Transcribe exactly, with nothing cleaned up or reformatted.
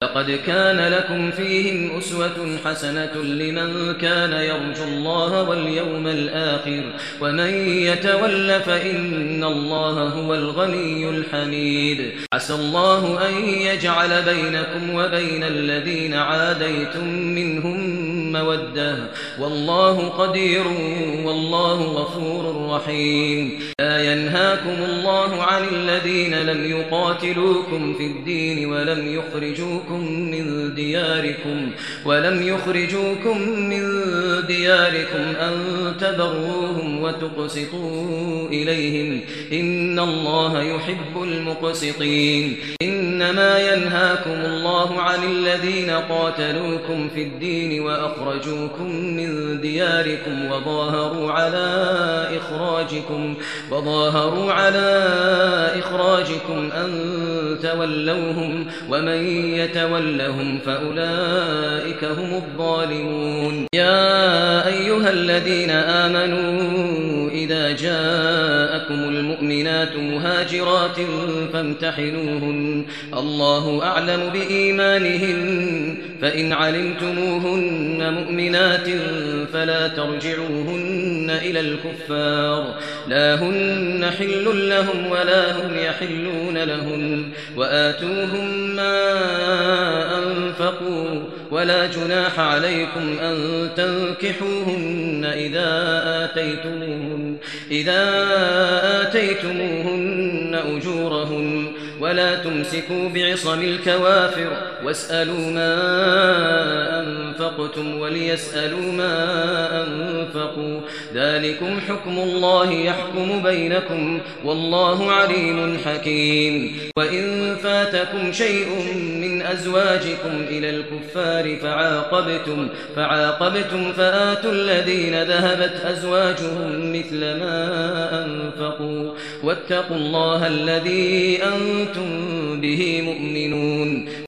لقد كان لكم فيهم أسوة حسنة لمن كان يرجو الله واليوم الآخر ومن يتول فإن الله هو الغني الحميد عسى الله أن يجعل بينكم وبين الذين عاديتم منهم مودة والله قدير والله غفور رحيم لا ينهاكم الله عن الذين لم يقاتلوكم في الدين ولم يخرجوكم من دياركم ولم يخرجوكم من دياركم أن تبروهم وتقسطوا إليهم إن الله يحب المقسطين إنما ينهاكم الله عن الذين قاتلوكم في الدين وأخرجوكم من دياركم وظاهروا على إخراجكم وظاهروا على إخراجكم أن تولوهم ومن يتولهم فأولئك هم الظالمون يا أيها الذين آمنوا إذا جاءكم المؤمنات مهاجرات فامتحنوهن الله أعلم بإيمانهن فإن علمتموهن مؤمنات فلا ترجعوهن إلى الكفار لا هن حل لهم ولا هم يحلون لهن وآتوهم ما أنفقوا ولا جناح عليكم أن تنكحوهن إذا آتيتموهن إذا آتيتموهن أجورهن ولا تمسكوا بعصم الكوافر واسألوا ما أنفقتم وليسألوا ما أنفقوا ذلكم حكم الله يحكم بينكم والله عليم حكيم وإن فاتكم شيء من أزواجكم إلى الكفار فعاقبتم فعاقبتم فآتوا الذين ذهبت أزواجهم مثل ما أنفقوا واتقوا الله الذي أنتم به مؤمنون